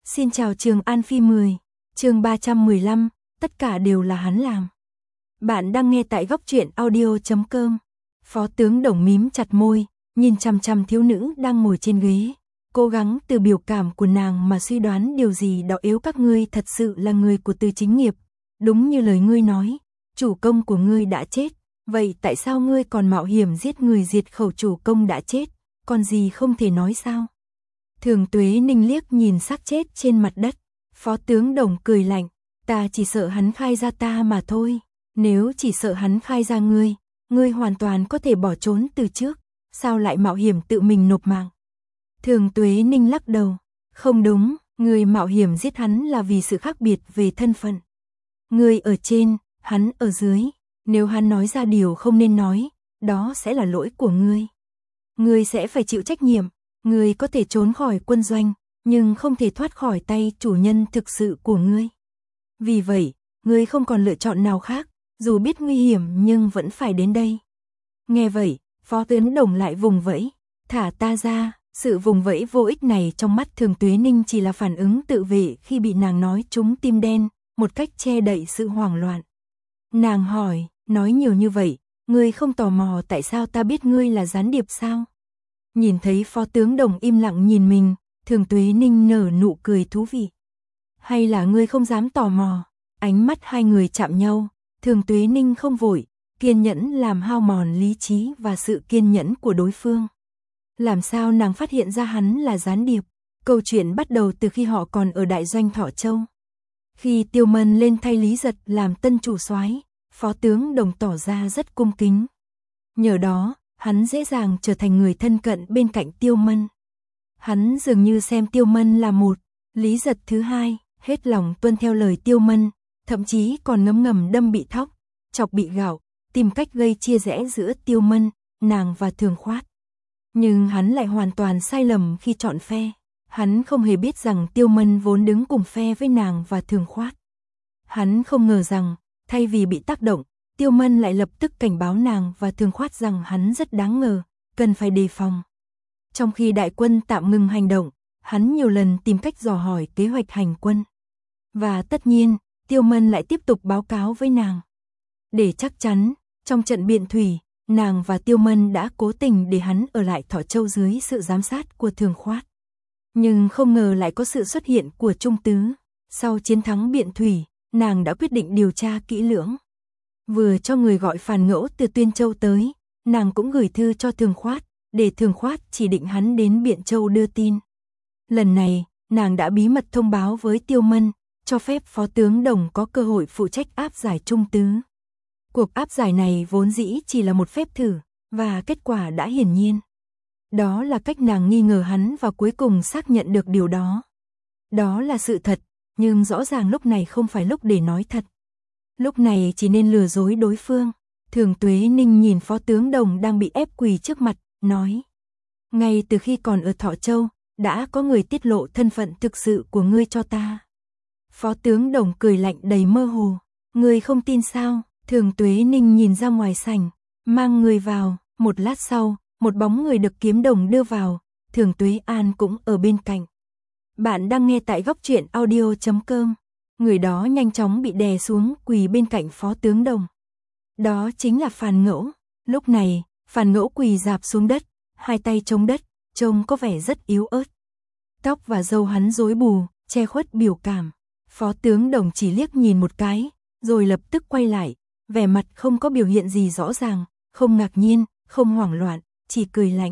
Xin chào Trường An Phi 10, chương 315, tất cả đều là hắn làm. Bạn đang nghe tại góc truyện audio.com. Phó tướng Đồng mím chặt môi, nhìn chằm chằm thiếu nữ đang ngồi trên ghế, cố gắng từ biểu cảm của nàng mà suy đoán điều gì đó. Nếu các ngươi thật sự là người của Từ Chính Nghiệp, đúng như lời ngươi nói, chủ công của ngươi đã chết, vậy tại sao ngươi còn mạo hiểm giết người diệt khẩu chủ công đã chết, còn gì không thể nói sao? Thường Tuế Ninh liếc nhìn xác chết trên mặt đất, Phó tướng Đồng cười lạnh, ta chỉ sợ hắn khai ra ta mà thôi, nếu chỉ sợ hắn khai ra ngươi hoàn toàn có thể bỏ trốn từ trước, sao lại mạo hiểm tự mình nộp mạng? Thường Tuế Ninh lắc đầu, không đúng, ngươi mạo hiểm giết hắn là vì sự khác biệt về thân phận. Ngươi ở trên, hắn ở dưới, nếu hắn nói ra điều không nên nói, đó sẽ là lỗi của ngươi. Ngươi sẽ phải chịu trách nhiệm. Ngươi có thể trốn khỏi quân doanh, nhưng không thể thoát khỏi tay chủ nhân thực sự của ngươi. Vì vậy, ngươi không còn lựa chọn nào khác, dù biết nguy hiểm nhưng vẫn phải đến đây. Nghe vậy, Phó tướng Đồng lại vùng vẫy, thả ta ra. Sự vùng vẫy vô ích này trong mắt Thường Tuế Ninh chỉ là phản ứng tự vệ khi bị nàng nói trúng tim đen, một cách che đậy sự hoảng loạn. Nàng hỏi, nói nhiều như vậy, ngươi không tò mò tại sao ta biết ngươi là gián điệp sao? Nhìn thấy Phó tướng Đồng im lặng nhìn mình, Thường Tuế Ninh nở nụ cười thú vị. Hay là ngươi không dám tò mò? Ánh mắt hai người chạm nhau, Thường Tuế Ninh không vội, kiên nhẫn làm hao mòn lý trí và sự kiên nhẫn của đối phương. Làm sao nàng phát hiện ra hắn là gián điệp? Câu chuyện bắt đầu từ khi họ còn ở đại doanh Thọ Châu. Khi Tiêu Mân lên thay Lý Giật làm tân chủ soái, Phó tướng Đồng tỏ ra rất cung kính. Nhờ đó, hắn dễ dàng trở thành người thân cận bên cạnh Tiêu Mân. Hắn dường như xem Tiêu Mân là một Lý Giật thứ hai, hết lòng tuân theo lời Tiêu Mân, thậm chí còn ngấm ngầm đâm bị thóc, chọc bị gạo, tìm cách gây chia rẽ giữa Tiêu Mân, nàng và Thường Khoát. Nhưng hắn lại hoàn toàn sai lầm khi chọn phe. Hắn không hề biết rằng Tiêu Mân vốn đứng cùng phe với nàng và Thường Khoát. Hắn không ngờ rằng, thay vì bị tác động, Tiêu Mân lại lập tức cảnh báo nàng và Thường Khoát rằng hắn rất đáng ngờ, cần phải đề phòng. Trong khi đại quân tạm ngừng hành động, hắn nhiều lần tìm cách dò hỏi kế hoạch hành quân. Và tất nhiên, Tiêu Mân lại tiếp tục báo cáo với nàng. Để chắc chắn, trong trận biện thủy, nàng và Tiêu Mân đã cố tình để hắn ở lại Thọ Châu dưới sự giám sát của Thường Khoát. Nhưng không ngờ lại có sự xuất hiện của Trung Tứ. Sau chiến thắng biện thủy, nàng đã quyết định điều tra kỹ lưỡng. Vừa cho người gọi Phàn Ngẫu từ Tuyên Châu tới, nàng cũng gửi thư cho Thường Khoát, để Thường Khoát chỉ định hắn đến Biện Châu đưa tin. Lần này, nàng đã bí mật thông báo với Tiêu Mân, cho phép Phó tướng Đồng có cơ hội phụ trách áp giải Trung Tứ. Cuộc áp giải này vốn dĩ chỉ là một phép thử, và kết quả đã hiển nhiên. Đó là cách nàng nghi ngờ hắn và cuối cùng xác nhận được điều đó. Đó là sự thật, nhưng rõ ràng lúc này không phải lúc để nói thật. Lúc này chỉ nên lừa dối đối phương. Thường Tuế Ninh nhìn Phó tướng Đồng đang bị ép quỳ trước mặt, nói. Ngay từ khi còn ở Thọ Châu, đã có người tiết lộ thân phận thực sự của ngươi cho ta. Phó tướng Đồng cười lạnh đầy mơ hồ. Ngươi không tin sao? Thường Tuế Ninh nhìn ra ngoài sảnh, mang người vào. Một lát sau, một bóng người được Kiếm Đồng đưa vào. Thường Tuế An cũng ở bên cạnh. Bạn đang nghe tại góc truyện audio.com. Người đó nhanh chóng bị đè xuống quỳ bên cạnh Phó tướng Đồng. Đó chính là Phàn Ngẫu. Lúc này, Phàn Ngẫu quỳ rạp xuống đất, hai tay chống đất, trông có vẻ rất yếu ớt. Tóc và râu hắn rối bù, che khuất biểu cảm. Phó tướng Đồng chỉ liếc nhìn một cái, rồi lập tức quay lại, vẻ mặt không có biểu hiện gì rõ ràng, không ngạc nhiên, không hoảng loạn, chỉ cười lạnh.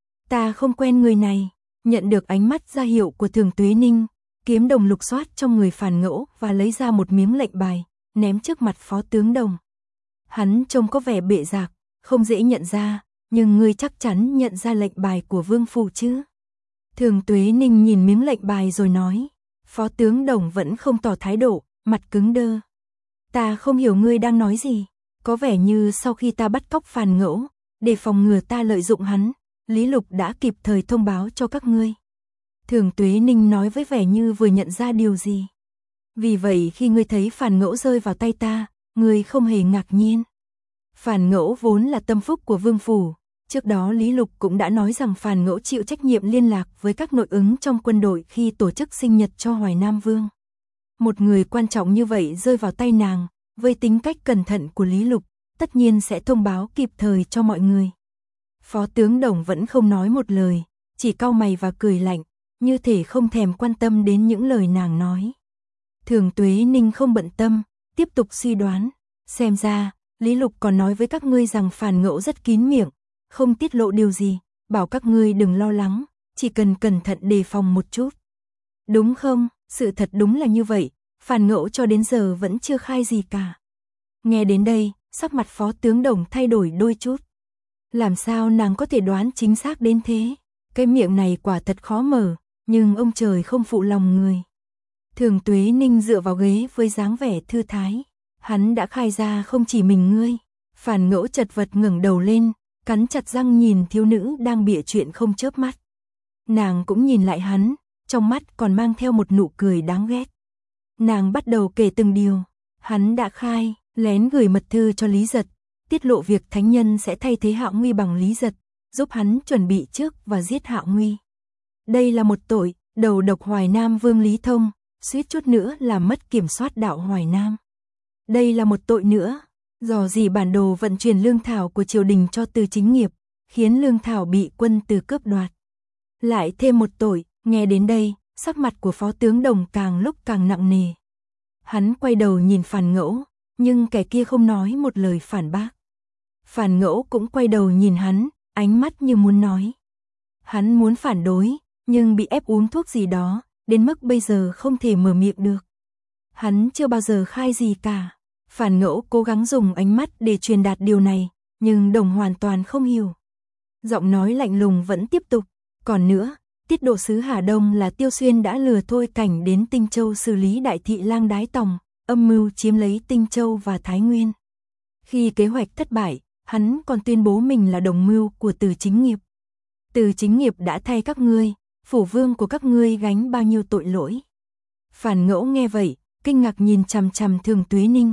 Ta không quen người này. Nhận được ánh mắt ra hiệu của Thường Tuế Ninh, Kiếm Đồng lục soát trong người Phàn Ngẫu và lấy ra một miếng lệnh bài, ném trước mặt Phó tướng Đồng. Hắn trông có vẻ bệ rạc, không dễ nhận ra, nhưng ngươi chắc chắn nhận ra lệnh bài của Vương Phủ chứ? Thường Tuế Ninh nhìn miếng lệnh bài rồi nói. Phó tướng Đồng vẫn không tỏ thái độ, mặt cứng đơ. Ta không hiểu ngươi đang nói gì. Có vẻ như sau khi ta bắt cóc Phàn Ngẫu, để phòng ngừa ta lợi dụng hắn, Lý Lục đã kịp thời thông báo cho các ngươi. Thường Tuế Ninh nói với vẻ như vừa nhận ra điều gì. Vì vậy khi ngươi thấy Phàn Ngẫu rơi vào tay ta, ngươi không hề ngạc nhiên. Phàn Ngẫu vốn là tâm phúc của Vương Phủ, Trước đó Lý Lục cũng đã nói rằng Phàn Ngẫu chịu trách nhiệm liên lạc với các nội ứng trong quân đội khi tổ chức sinh nhật cho Hoài Nam Vương. Một người quan trọng như vậy rơi vào tay nàng, với tính cách cẩn thận của Lý Lục, tất nhiên sẽ thông báo kịp thời cho mọi người. Phó tướng Đồng vẫn không nói một lời, chỉ cau mày và cười lạnh, như thể không thèm quan tâm đến những lời nàng nói. Thường Tuế Ninh không bận tâm, tiếp tục suy đoán, xem ra, Lý Lục còn nói với các ngươi rằng Phàn Ngẫu rất kín miệng, không tiết lộ điều gì, bảo các ngươi đừng lo lắng, chỉ cần cẩn thận đề phòng một chút. Đúng không? Sự thật đúng là như vậy, Phàn Ngẫu cho đến giờ vẫn chưa khai gì cả. Nghe đến đây, sắc mặt Phó tướng Đồng thay đổi đôi chút. Làm sao nàng có thể đoán chính xác đến thế? Cái miệng này quả thật khó mở, nhưng ông trời không phụ lòng người. Thường Tuế Ninh dựa vào ghế với dáng vẻ thư thái. Hắn đã khai ra không chỉ mình ngươi. Phàn Ngẫu chật vật ngẩng đầu lên, cắn chặt răng nhìn thiếu nữ đang bịa chuyện không chớp mắt. Nàng cũng nhìn lại hắn, trong mắt còn mang theo một nụ cười đáng ghét. Nàng bắt đầu kể từng điều. Hắn đã khai, lén gửi mật thư cho Lý Giật, tiết lộ việc thánh nhân sẽ thay thế Hạo Nguy bằng Lý Giật, giúp hắn chuẩn bị trước và giết Hạo Nguy. Đây là một tội, đầu độc Hoài Nam Vương Lý Thông, suýt chút nữa làm mất kiểm soát đạo Hoài Nam. Đây là một tội nữa, dò dỉ bản đồ vận chuyển lương thảo của triều đình cho Từ Chính Nghiệp, khiến lương thảo bị quân Từ cướp đoạt. Lại thêm một tội, nghe đến đây, sắc mặt của Phó tướng Đồng càng lúc càng nặng nề. Hắn quay đầu nhìn Phàn Ngẫu, nhưng kẻ kia không nói một lời phản bác. Phàn Ngẫu cũng quay đầu nhìn hắn, ánh mắt như muốn nói. Hắn muốn phản đối, nhưng bị ép uống thuốc gì đó, đến mức bây giờ không thể mở miệng được. Hắn chưa bao giờ khai gì cả. Phàn Ngẫu cố gắng dùng ánh mắt để truyền đạt điều này, nhưng Đồng hoàn toàn không hiểu. Giọng nói lạnh lùng vẫn tiếp tục. Còn nữa, tiết độ sứ Hà Đông là Tiêu Xuyên đã lừa Thôi Cảnh đến Tinh Châu xử lý đại thị lang Đái Tòng, âm mưu chiếm lấy Tinh Châu và Thái Nguyên. Khi kế hoạch thất bại, hắn còn tuyên bố mình là đồng mưu của Từ Chính Nghiệp. Từ Chính Nghiệp đã thay các ngươi, phủ vương của các ngươi gánh bao nhiêu tội lỗi. Phàn Ngẫu nghe vậy, kinh ngạc nhìn chằm chằm Thường Tuế Ninh.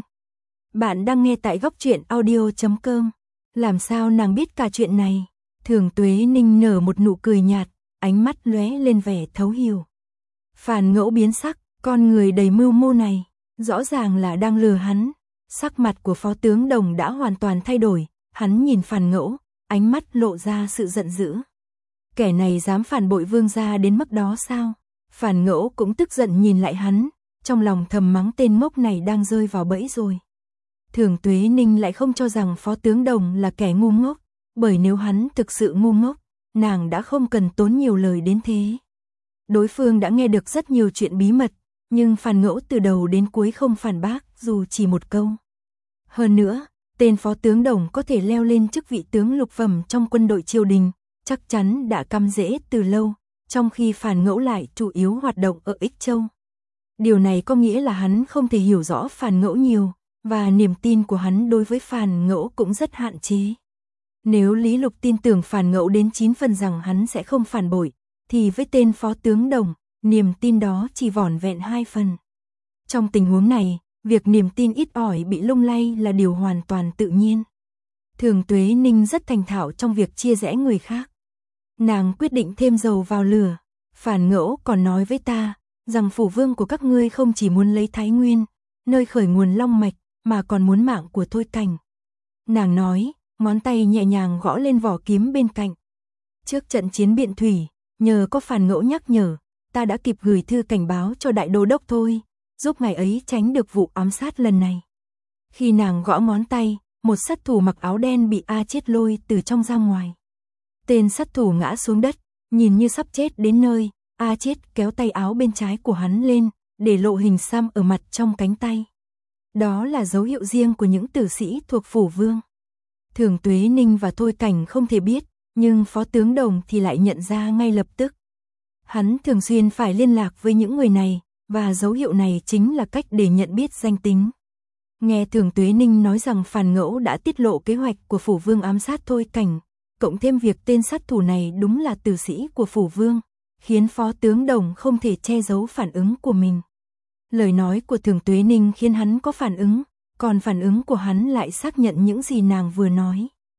Bạn đang nghe tại Góc Truyện Audio.com. Làm sao nàng biết cả chuyện này? Thường Tuế Ninh nở một nụ cười nhạt, ánh mắt lóe lên vẻ thấu hiểu. Phàn Ngẫu biến sắc, con người đầy mưu mô này, rõ ràng là đang lừa hắn. Sắc mặt của Phó tướng Đồng đã hoàn toàn thay đổi, hắn nhìn Phàn Ngẫu, ánh mắt lộ ra sự giận dữ. Kẻ này dám phản bội vương gia đến mức đó sao? Phàn Ngẫu cũng tức giận nhìn lại hắn, trong lòng thầm mắng tên ngốc này đang rơi vào bẫy rồi. Thường Tuế Ninh lại không cho rằng Phó tướng Đồng là kẻ ngu ngốc, bởi nếu hắn thực sự ngu ngốc, nàng đã không cần tốn nhiều lời đến thế. Đối phương đã nghe được rất nhiều chuyện bí mật, nhưng Phàn Ngẫu từ đầu đến cuối không phản bác dù chỉ một câu. Hơn nữa, tên Phó tướng Đồng có thể leo lên chức vị tướng lục phẩm trong quân đội triều đình, chắc chắn đã căm rễ từ lâu, trong khi Phàn Ngẫu lại chủ yếu hoạt động ở Ích Châu. Điều này có nghĩa là hắn không thể hiểu rõ Phàn Ngẫu nhiều, và niềm tin của hắn đối với Phàn Ngẫu cũng rất hạn chế. Nếu Lý Lục tin tưởng Phàn Ngẫu đến 9 phần rằng hắn sẽ không phản bội, thì với tên Phó tướng Đồng, niềm tin đó chỉ vỏn vẹn 2 phần. Trong tình huống này, việc niềm tin ít ỏi bị lung lay là điều hoàn toàn tự nhiên. Thường Tuế Ninh rất thành thạo trong việc chia rẽ người khác. Nàng quyết định thêm dầu vào lửa. Phàn Ngẫu còn nói với ta, rằng phủ vương của các ngươi không chỉ muốn lấy Thái Nguyên, nơi khởi nguồn long mạch, mà còn muốn mạng của Thôi Cảnh. Nàng nói, ngón tay nhẹ nhàng gõ lên vỏ kiếm bên cạnh. Trước trận chiến Biện Thủy, nhờ có Phàn Ngẫu nhắc nhở, ta đã kịp gửi thư cảnh báo cho đại đô đốc Thôi, giúp ngài ấy tránh được vụ ám sát lần này. Khi nàng gõ ngón tay, một sát thủ mặc áo đen bị A Chết lôi từ trong ra ngoài. Tên sát thủ ngã xuống đất, nhìn như sắp chết đến nơi, A Chết kéo tay áo bên trái của hắn lên, để lộ hình xăm ở mặt trong cánh tay. Đó là dấu hiệu riêng của những tử sĩ thuộc phủ vương. Thường Tuế Ninh và Thôi Cảnh không thể biết, nhưng Phó tướng Đồng thì lại nhận ra ngay lập tức. Hắn thường xuyên phải liên lạc với những người này, và dấu hiệu này chính là cách để nhận biết danh tính. Nghe Thường Tuế Ninh nói rằng Phàn Ngẫu đã tiết lộ kế hoạch của phủ vương ám sát Thôi Cảnh, cộng thêm việc tên sát thủ này đúng là tử sĩ của phủ vương, khiến Phó tướng Đồng không thể che giấu phản ứng của mình. Lời nói của Thường Tuế Ninh khiến hắn có phản ứng, còn phản ứng của hắn lại xác nhận những gì nàng vừa nói.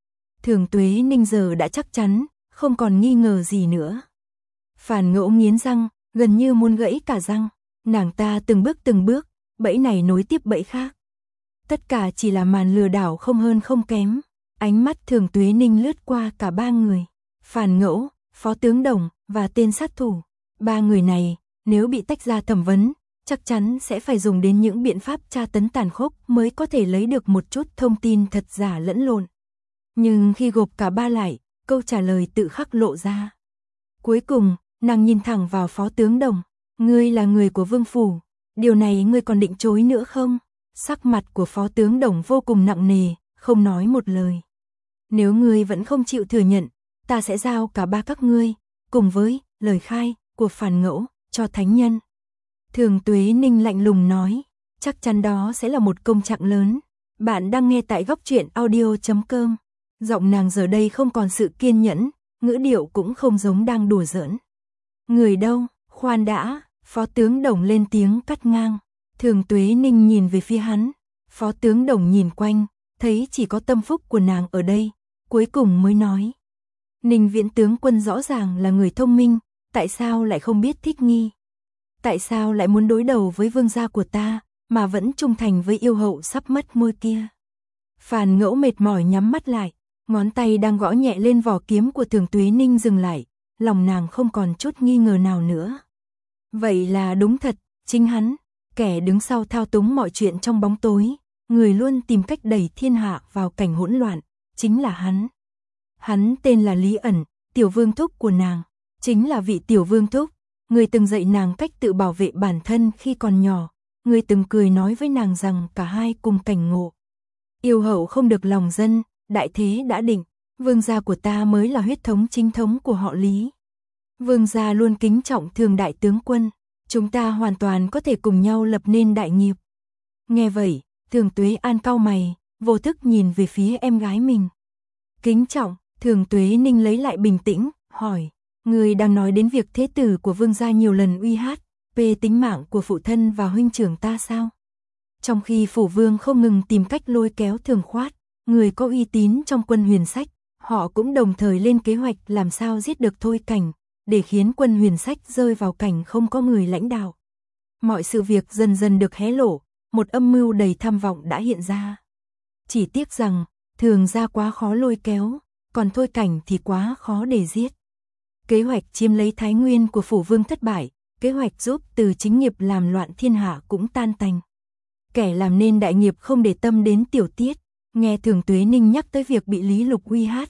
Thường Tuế Ninh giờ đã chắc chắn, không còn nghi ngờ gì nữa. Phàn Ngẫu nghiến răng, gần như muốn gãy cả răng. Nàng ta từng bước, bẫy này nối tiếp bẫy khác. Tất cả chỉ là màn lừa đảo không hơn không kém. Ánh mắt Thường Tuế Ninh lướt qua cả ba người. Phàn Ngẫu, Phó tướng Đồng và tên sát thủ. Ba người này, nếu bị tách ra thẩm vấn, chắc chắn sẽ phải dùng đến những biện pháp tra tấn tàn khốc mới có thể lấy được một chút thông tin thật giả lẫn lộn. Nhưng khi gộp cả ba lại, câu trả lời tự khắc lộ ra. Cuối cùng, nàng nhìn thẳng vào Phó tướng Đồng. Ngươi là người của Vương phủ, điều này ngươi còn định chối nữa không? Sắc mặt của Phó tướng Đồng vô cùng nặng nề, không nói một lời. Nếu ngươi vẫn không chịu thừa nhận, ta sẽ giao cả ba các ngươi, cùng với lời khai của Phàn Ngẫu, cho thánh nhân. Thường Tuế Ninh lạnh lùng nói, chắc chắn đó sẽ là một công trạng lớn. Bạn đang nghe tại Góc Truyện Audio.com. Giọng nàng giờ đây không còn sự kiên nhẫn, ngữ điệu cũng không giống đang đùa giỡn. Người đâu, khoan đã, Phó tướng Đồng lên tiếng cắt ngang. Thường Tuế Ninh nhìn về phía hắn. Phó tướng Đồng nhìn quanh, thấy chỉ có tâm phúc của nàng ở đây, cuối cùng mới nói. Ninh Viễn tướng quân rõ ràng là người thông minh, tại sao lại không biết thích nghi? Tại sao lại muốn đối đầu với vương gia của ta, mà vẫn trung thành với yêu hậu sắp mất môi kia? Phàn Ngẫu mệt mỏi nhắm mắt lại, ngón tay đang gõ nhẹ lên vỏ kiếm của Thường Tuế Ninh dừng lại, lòng nàng không còn chút nghi ngờ nào nữa. Vậy là đúng thật, chính hắn, kẻ đứng sau thao túng mọi chuyện trong bóng tối, người luôn tìm cách đẩy thiên hạ vào cảnh hỗn loạn, chính là hắn. Hắn tên là Lý Ẩn, tiểu vương thúc của nàng, chính là vị tiểu vương thúc, người từng dạy nàng cách tự bảo vệ bản thân khi còn nhỏ, người từng cười nói với nàng rằng cả hai cùng cảnh ngộ. Yêu hậu không được lòng dân, đại thế đã định, vương gia của ta mới là huyết thống chính thống của họ Lý. Vương gia luôn kính trọng Thường đại tướng quân, chúng ta hoàn toàn có thể cùng nhau lập nên đại nghiệp. Nghe vậy, Thường Tuế An cau mày, vô thức nhìn về phía em gái mình. Kính trọng, Thường Tuế Ninh lấy lại bình tĩnh, hỏi, người đang nói đến việc thế tử của vương gia nhiều lần uy hát, về tính mạng của phụ thân và huynh trưởng ta sao? Trong khi phủ vương không ngừng tìm cách lôi kéo Thường Khoát, người có uy tín trong quân Huyền Sách, họ cũng đồng thời lên kế hoạch làm sao giết được Thôi Cảnh, để khiến quân Huyền Sách rơi vào cảnh không có người lãnh đạo. Mọi sự việc dần dần được hé lộ, một âm mưu đầy tham vọng đã hiện ra. Chỉ tiếc rằng, Thường gia quá khó lôi kéo, còn Thôi Cảnh thì quá khó để giết. Kế hoạch chiếm lấy Thái Nguyên của phủ vương thất bại, kế hoạch giúp Từ Chính Nghiệp làm loạn thiên hạ cũng tan tành. Kẻ làm nên đại nghiệp không để tâm đến tiểu tiết, nghe Thường Tuế Ninh nhắc tới việc bị Lý Lục uy hát,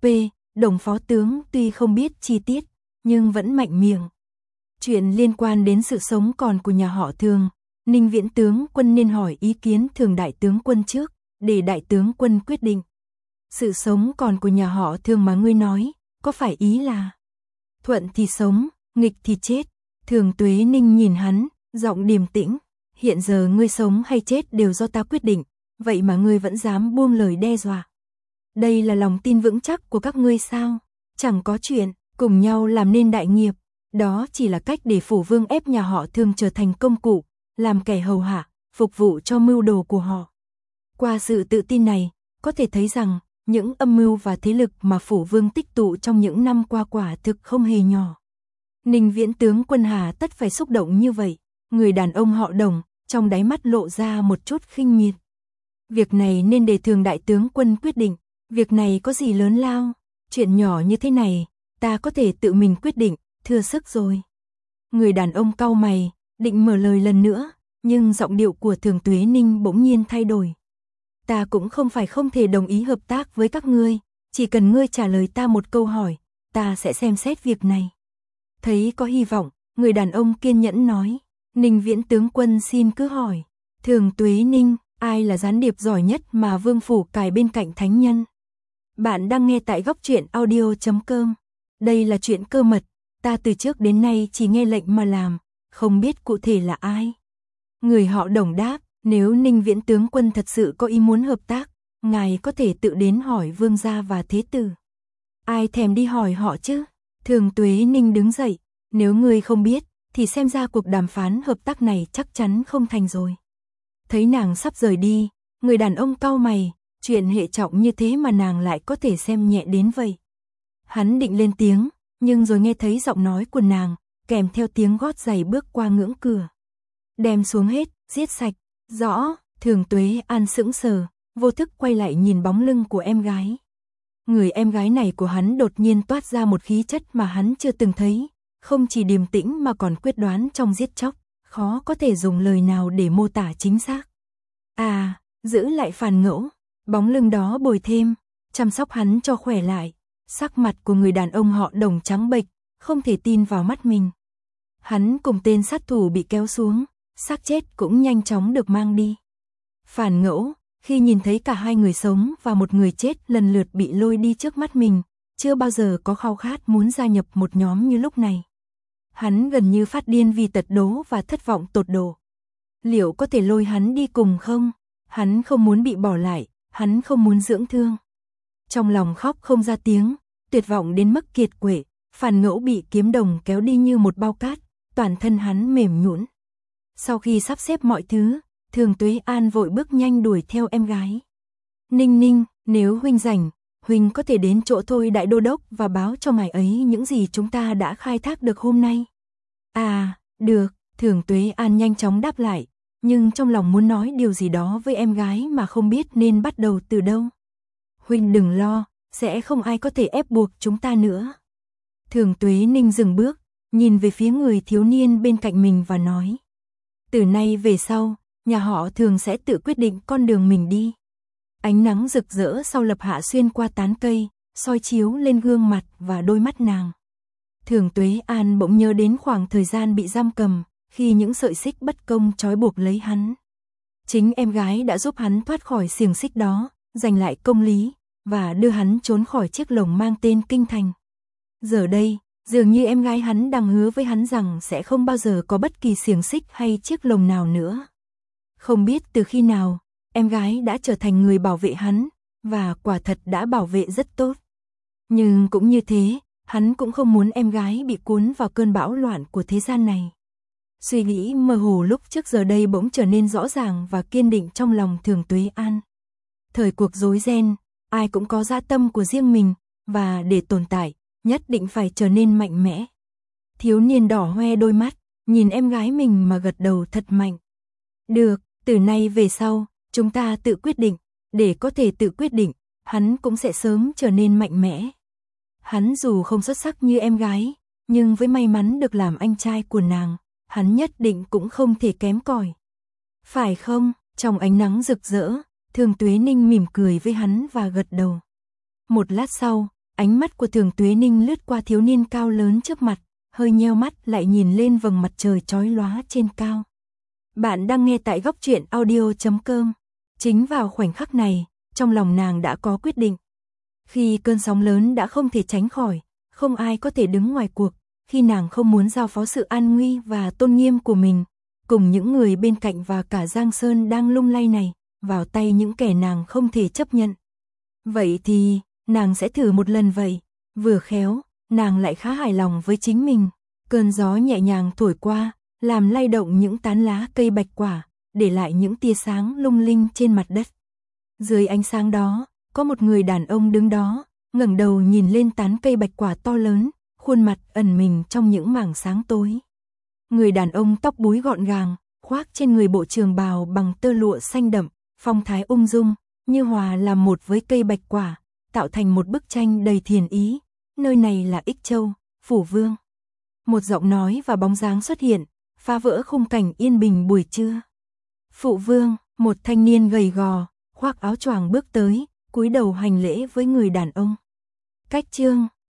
Đồng phó tướng tuy không biết chi tiết, nhưng vẫn mạnh miệng. Chuyện liên quan đến sự sống còn của nhà họ Thường, Ninh Viễn tướng quân nên hỏi ý kiến Thường đại tướng quân trước, để đại tướng quân quyết định. Sự sống còn của nhà họ Thường mà ngươi nói, có phải ý là thuận thì sống, nghịch thì chết? Thường Tuế Ninh nhìn hắn, giọng điềm tĩnh, hiện giờ ngươi sống hay chết đều do ta quyết định, vậy mà ngươi vẫn dám buông lời đe dọa. Đây là lòng tin vững chắc của các ngươi sao? Chẳng có chuyện cùng nhau làm nên đại nghiệp, đó chỉ là cách để phủ vương ép nhà họ Thường trở thành công cụ, làm kẻ hầu hạ, phục vụ cho mưu đồ của họ. Qua sự tự tin này, có thể thấy rằng những âm mưu và thế lực mà phủ vương tích tụ trong những năm qua quả thực không hề nhỏ. Ninh Viễn tướng quân hà tất phải xúc động như vậy, người đàn ông họ Đồng, trong đáy mắt lộ ra một chút khinh miệt. Việc này nên để Thường đại tướng quân quyết định, việc này có gì lớn lao, chuyện nhỏ như thế này, ta có thể tự mình quyết định, thừa sức rồi. Người đàn ông cau mày, định mở lời lần nữa, nhưng giọng điệu của Thường Tuế Ninh bỗng nhiên thay đổi. Ta cũng không phải không thể đồng ý hợp tác với các ngươi, chỉ cần ngươi trả lời ta một câu hỏi, ta sẽ xem xét việc này. Thấy có hy vọng, người đàn ông kiên nhẫn nói, Ninh Viễn tướng quân xin cứ hỏi, Thường Tuế Ninh, ai là gián điệp giỏi nhất mà vương phủ cài bên cạnh thánh nhân? Bạn đang nghe tại Góc Truyện Audio.com. Đây là chuyện cơ mật, ta từ trước đến nay chỉ nghe lệnh mà làm, không biết cụ thể là ai. Người họ Đồng đáp, nếu Ninh Viễn tướng quân thật sự có ý muốn hợp tác, ngài có thể tự đến hỏi vương gia và thế tử. Ai thèm đi hỏi họ chứ? Thường Tuế Ninh đứng dậy, nếu ngươi không biết, thì xem ra cuộc đàm phán hợp tác này chắc chắn không thành rồi. Thấy nàng sắp rời đi, người đàn ông cau mày, Chuyện hệ trọng như thế mà nàng lại có thể xem nhẹ đến vậy. Hắn định lên tiếng, nhưng rồi nghe thấy giọng nói của nàng, kèm theo tiếng gót giày bước qua ngưỡng cửa. Đem xuống hết, giết sạch, rõ. Thường Tuế An sững sờ, vô thức quay lại nhìn bóng lưng của em gái. Người em gái này của hắn đột nhiên toát ra một khí chất mà hắn chưa từng thấy, không chỉ điềm tĩnh mà còn quyết đoán trong giết chóc, khó có thể dùng lời nào để mô tả chính xác. À, giữ lại Phàn Ngẫu, bóng lưng đó bồi thêm, chăm sóc hắn cho khỏe lại. Sắc mặt của người đàn ông họ Đồng trắng bệch, không thể tin vào mắt mình. Hắn cùng tên sát thủ bị kéo xuống, xác chết cũng nhanh chóng được mang đi. Phàn Ngẫu, khi nhìn thấy cả hai người sống và một người chết lần lượt bị lôi đi trước mắt mình, chưa bao giờ có khao khát muốn gia nhập một nhóm như lúc này. Hắn gần như phát điên vì tật đố và thất vọng tột độ. Liệu có thể lôi hắn đi cùng không? Hắn không muốn bị bỏ lại, hắn không muốn dưỡng thương. Trong lòng khóc không ra tiếng, tuyệt vọng đến mức kiệt quệ, Phàn Ngẫu bị kiếm đồng kéo đi như một bao cát, toàn thân hắn mềm nhũn. Sau khi sắp xếp mọi thứ, Thường Tuế An vội bước nhanh đuổi theo em gái. Ninh Ninh, nếu huynh rảnh, huynh có thể đến chỗ Thôi đại đô đốc và báo cho ngài ấy những gì chúng ta đã khai thác được hôm nay. À, được, Thường Tuế An nhanh chóng đáp lại, nhưng trong lòng muốn nói điều gì đó với em gái mà không biết nên bắt đầu từ đâu. Huynh đừng lo, sẽ không ai có thể ép buộc chúng ta nữa. Thường Tuế Ninh dừng bước, nhìn về phía người thiếu niên bên cạnh mình và nói. Từ nay về sau, nhà họ Thường sẽ tự quyết định con đường mình đi. Ánh nắng rực rỡ sau lập hạ xuyên qua tán cây, soi chiếu lên gương mặt và đôi mắt nàng. Thường Tuế An bỗng nhớ đến khoảng thời gian bị giam cầm, khi những sợi xích bất công trói buộc lấy hắn. Chính em gái đã giúp hắn thoát khỏi xiềng xích đó, giành lại công lý, và đưa hắn trốn khỏi chiếc lồng mang tên Kinh Thành. Giờ đây, dường như em gái hắn đang hứa với hắn rằng sẽ không bao giờ có bất kỳ xiềng xích hay chiếc lồng nào nữa. Không biết từ khi nào, em gái đã trở thành người bảo vệ hắn, và quả thật đã bảo vệ rất tốt. Nhưng cũng như thế, hắn cũng không muốn em gái bị cuốn vào cơn bão loạn của thế gian này. Suy nghĩ mơ hồ lúc trước giờ đây bỗng trở nên rõ ràng và kiên định trong lòng Thường Tuế An. Thời cuộc rối ren, ai cũng có dã tâm của riêng mình, và để tồn tại, nhất định phải trở nên mạnh mẽ. Thiếu niên đỏ hoe đôi mắt, nhìn em gái mình mà gật đầu thật mạnh. Được, từ nay về sau, chúng ta tự quyết định, để có thể tự quyết định, hắn cũng sẽ sớm trở nên mạnh mẽ. Hắn dù không xuất sắc như em gái, nhưng với may mắn được làm anh trai của nàng, hắn nhất định cũng không thể kém cỏi. Phải không? Trong ánh nắng rực rỡ, Thường Tuế Ninh mỉm cười với hắn và gật đầu. Một lát sau, ánh mắt của Thường Tuế Ninh lướt qua thiếu niên cao lớn trước mặt, hơi nheo mắt lại nhìn lên vầng mặt trời chói lóa trên cao. Bạn đang nghe tại Góc Truyện Audio.com. Chính vào khoảnh khắc này, trong lòng nàng đã có quyết định. Khi cơn sóng lớn đã không thể tránh khỏi, không ai có thể đứng ngoài cuộc, khi nàng không muốn giao phó sự an nguy và tôn nghiêm của mình, cùng những người bên cạnh và cả Giang Sơn đang lung lay này, vào tay những kẻ nàng không thể chấp nhận. Vậy thì, nàng sẽ thử một lần vậy. Vừa khéo, nàng lại khá hài lòng với chính mình. Cơn gió nhẹ nhàng thổi qua, làm lay động những tán lá cây bạch quả, để lại những tia sáng lung linh trên mặt đất. Dưới ánh sáng đó, có một người đàn ông đứng đó, ngẩng đầu nhìn lên tán cây bạch quả to lớn, khuôn mặt ẩn mình trong những mảng sáng tối. Người đàn ông tóc búi gọn gàng, khoác trên người bộ trường bào bằng tơ lụa xanh đậm, phong thái ung dung, như hòa làm một với cây bạch quả, tạo thành một bức tranh đầy thiền ý. Nơi này là Ích Châu, Phủ Vương. Một giọng nói và bóng dáng xuất hiện, phá vỡ khung cảnh yên bình buổi trưa. Phụ Vương, một thanh niên gầy gò, khoác áo choàng bước tới, cúi đầu hành lễ với người đàn ông. Cách chương